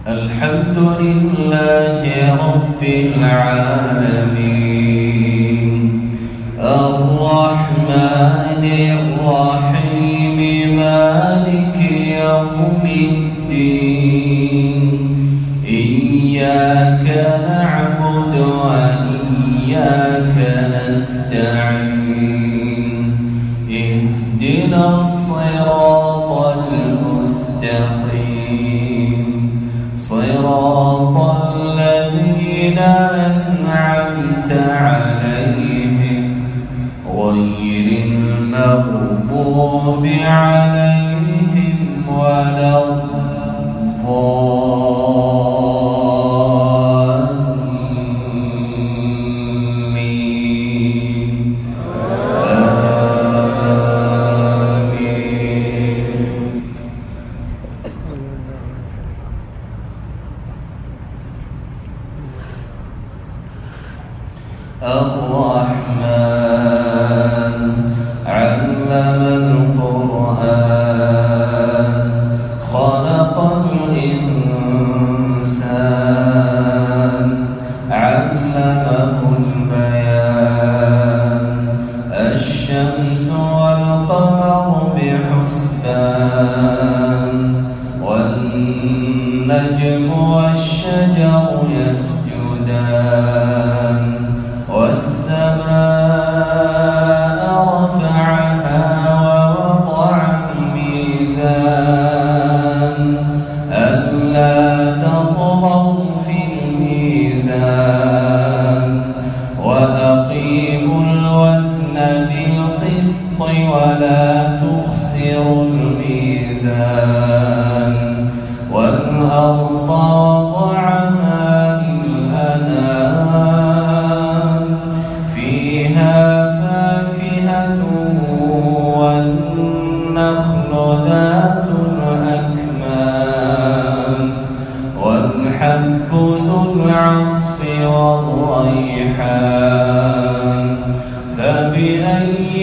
الحمد لله رب العالمين الرحمن الرحيم مالك يوم الدين إياك نعبد وإياك نستعين اهدنا الصراط المستقيم صراط الذين أنعمت عليهم غير المغضوب عليهم ولا الضالين الرحمن علم القرآن خلق الإنسان علمه البيان الشمس والقمر بحسبان والنجم والشجر يسجدان والسماء رفعها ووضع الميزان ألا تطغوا في الميزان وأقيموا الوزن بالقسط ولا تخسروا الميزان والأرض وضعها للأنام فيها فاكهة والنخل ذات الأكمام والحب ذو العصف والريحان فبأي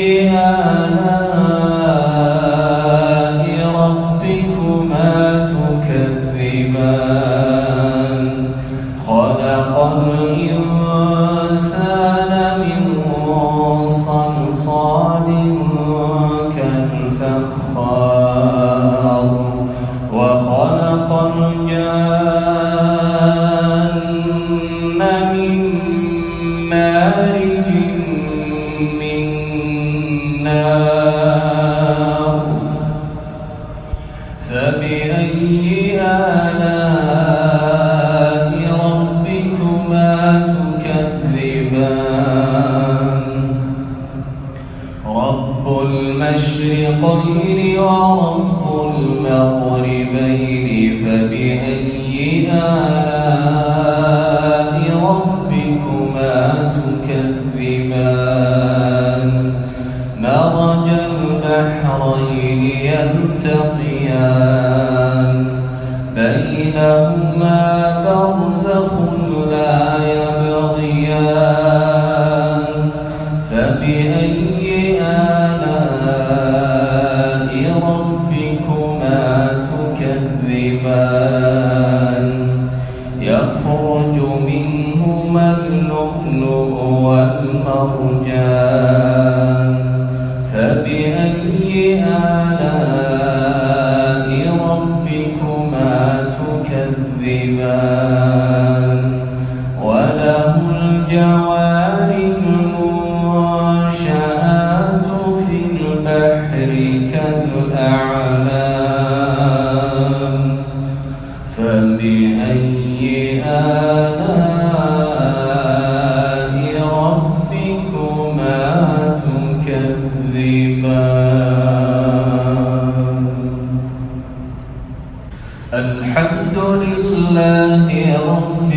آلاء ربكما تكذبان خلق الإنسان من صلصال كالفخار وخلق الجان من مارج من نار فبأي آلاء ربكما تكذبان رب المشرقين ورب المغربين فبأي آلاء ربكما تكذبان مرج البحرين يلتقيان بينهما برزخ لا يبغيان فبأي آلاء ربكما تكذبان يخرج منهما اللؤلؤ والمرجان فبأي آلاء ربكما تكذبان وله الجوار المنشآت في البحر كالأعلام فبأي آلاء ربكما تكذبان الحمد لله رب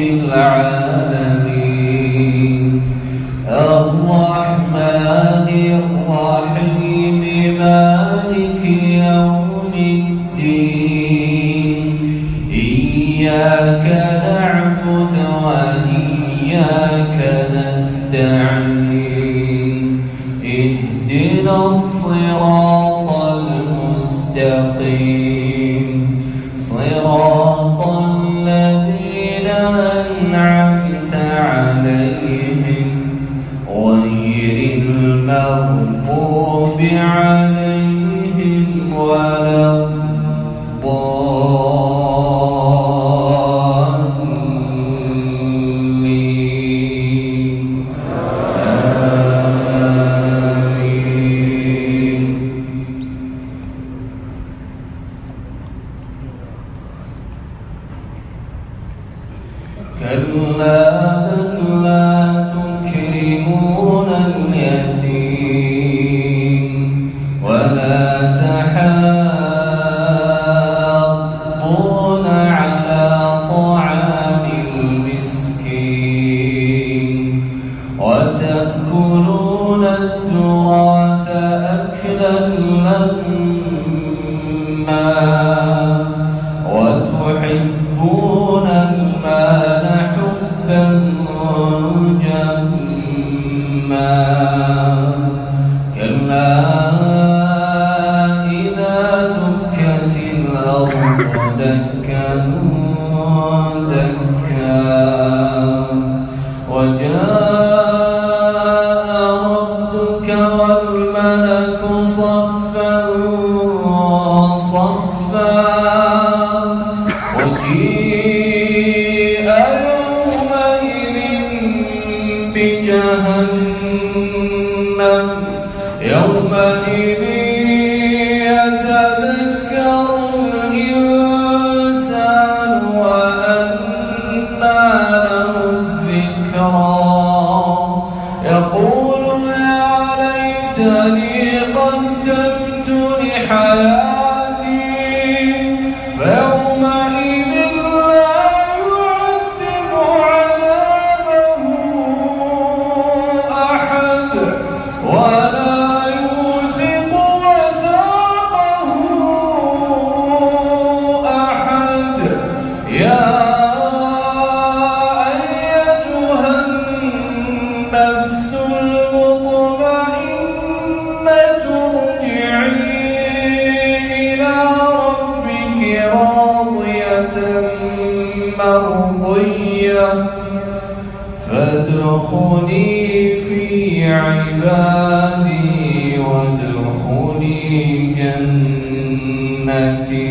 العالمين الرحمن الرحيم مالك يوم الدين إياك نعبد وإياك نستعين اهدنا الصراط المستقيم صراط الذين كلا بل لا تكرمون اليتيم ولا تحاضون على طعام المسكين وتأكلون التراث أكلا لما وتحبون المال حبا جما كلا إذا دكت الأرض دكا دكا وجاء ربك والملك صفا صفا وجيء يومئذ بجهنم يومئذ يتذكر الإنسان وأنى له الذكرى يقول يا ليتني قدمت لحياتي فيومئذ لا يعذب عذابه أحد ولا يوثق وثاقه أحد يا أيتها النفس المطمئنة ارجعي إلى ربك راضية مرضية فادخلي في عبادي وادخلي جنتي.